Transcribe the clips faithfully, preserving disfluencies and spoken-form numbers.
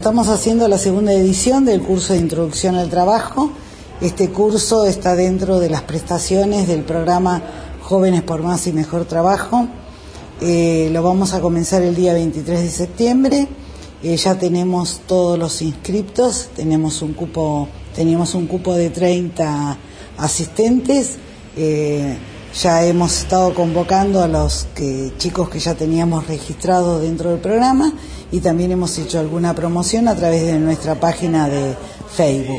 Estamos haciendo la segunda edición del curso de Introducción al Trabajo. Este curso está dentro de las prestaciones del programa Jóvenes por Más y Mejor Trabajo. Eh, lo vamos a comenzar el día veintitrés de septiembre. Eh, ya tenemos todos los inscriptos, tenemos un cupo, teníamos un cupo de treinta asistentes. Eh, ya hemos estado convocando a los que, chicos que ya teníamos registrados dentro del programa, y también hemos hecho alguna promoción a través de nuestra página de Facebook.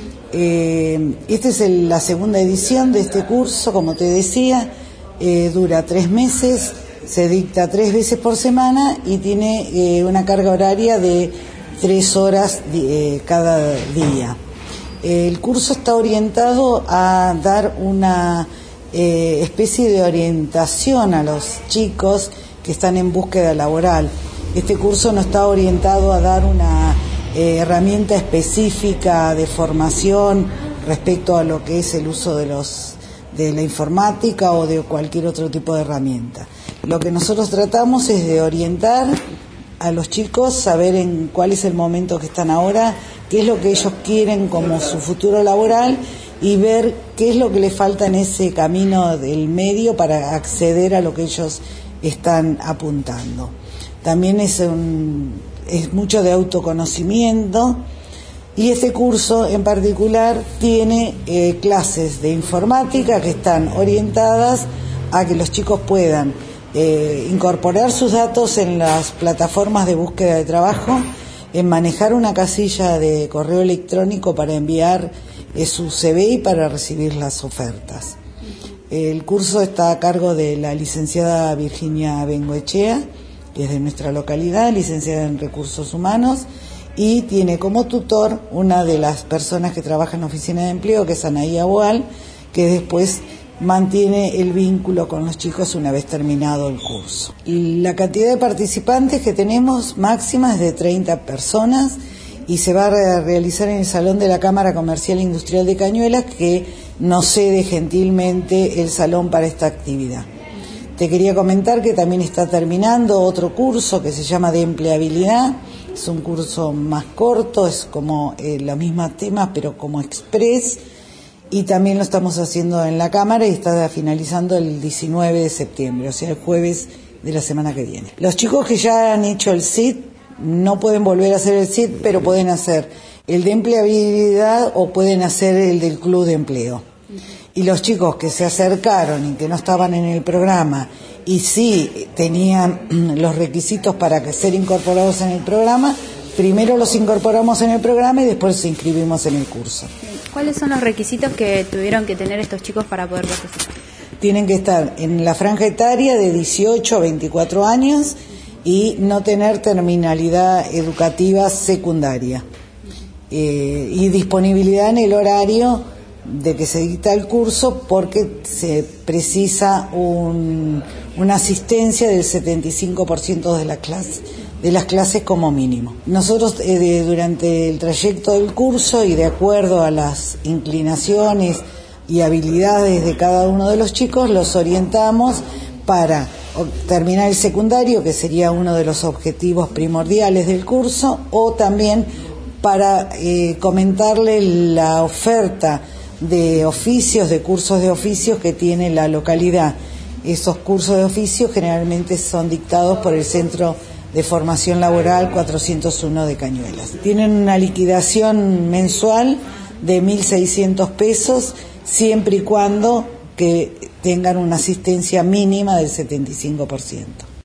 Eh, esta es el, la segunda edición de este curso, como te decía, eh, dura tres meses, se dicta tres veces por semana y tiene eh, una carga horaria de tres horas eh, cada día. Eh, el curso está orientado a dar una eh, especie de orientación a los chicos que están en búsqueda laboral. Este curso no está orientado a dar una eh, herramienta específica de formación respecto a lo que es el uso de los de la informática o de cualquier otro tipo de herramienta. Lo que nosotros tratamos es de orientar a los chicos, saber en cuál es el momento que están ahora, qué es lo que ellos quieren como su futuro laboral y ver qué es lo que les falta en ese camino del medio para acceder a lo que ellos están apuntando. También es, un, es mucho de autoconocimiento, y este curso en particular tiene eh, clases de informática que están orientadas a que los chicos puedan eh, incorporar sus datos en las plataformas de búsqueda de trabajo, en manejar una casilla de correo electrónico para enviar eh, su C V y para recibir las ofertas. El curso está a cargo de la licenciada Virginia Bengoechea, que es de nuestra localidad, licenciada en Recursos Humanos, y tiene como tutor una de las personas que trabaja en la oficina de empleo, que es Anaí Aboal, que después mantiene el vínculo con los chicos una vez terminado el curso. Y la cantidad de participantes que tenemos máxima es de treinta personas y se va a realizar en el Salón de la Cámara Comercial e Industrial de Cañuelas, que nos cede gentilmente el salón para esta actividad. Te quería comentar que también está terminando otro curso que se llama de empleabilidad. Es un curso más corto, es como eh, los mismos temas, pero como express, y también lo estamos haciendo en la Cámara y está finalizando el diecinueve de septiembre, o sea, el jueves de la semana que viene. Los chicos que ya han hecho el S I T no pueden volver a hacer el S I T, pero pueden hacer el de empleabilidad o pueden hacer el del club de empleo. Y los chicos que se acercaron y que no estaban en el programa y sí tenían los requisitos para ser incorporados en el programa, primero los incorporamos en el programa y después los inscribimos en el curso. ¿Cuáles son los requisitos que tuvieron que tener estos chicos para poder participar? Tienen que estar en la franja etaria de dieciocho a veinticuatro años y no tener terminalidad educativa secundaria. Eh, y disponibilidad en el horario de que se dicta el curso, porque se precisa un, una asistencia del setenta y cinco por ciento de la clase, de las clases como mínimo. Nosotros eh, de, durante el trayecto del curso y de acuerdo a las inclinaciones y habilidades de cada uno de los chicos, los orientamos para terminar el secundario, que sería uno de los objetivos primordiales del curso, o también para eh, comentarle la oferta de oficios, de cursos de oficios que tiene la localidad. Esos cursos de oficios generalmente son dictados por el Centro de Formación Laboral cuatrocientos uno de Cañuelas. Tienen una liquidación mensual de mil seiscientos pesos, siempre y cuando que tengan una asistencia mínima del setenta y cinco por ciento.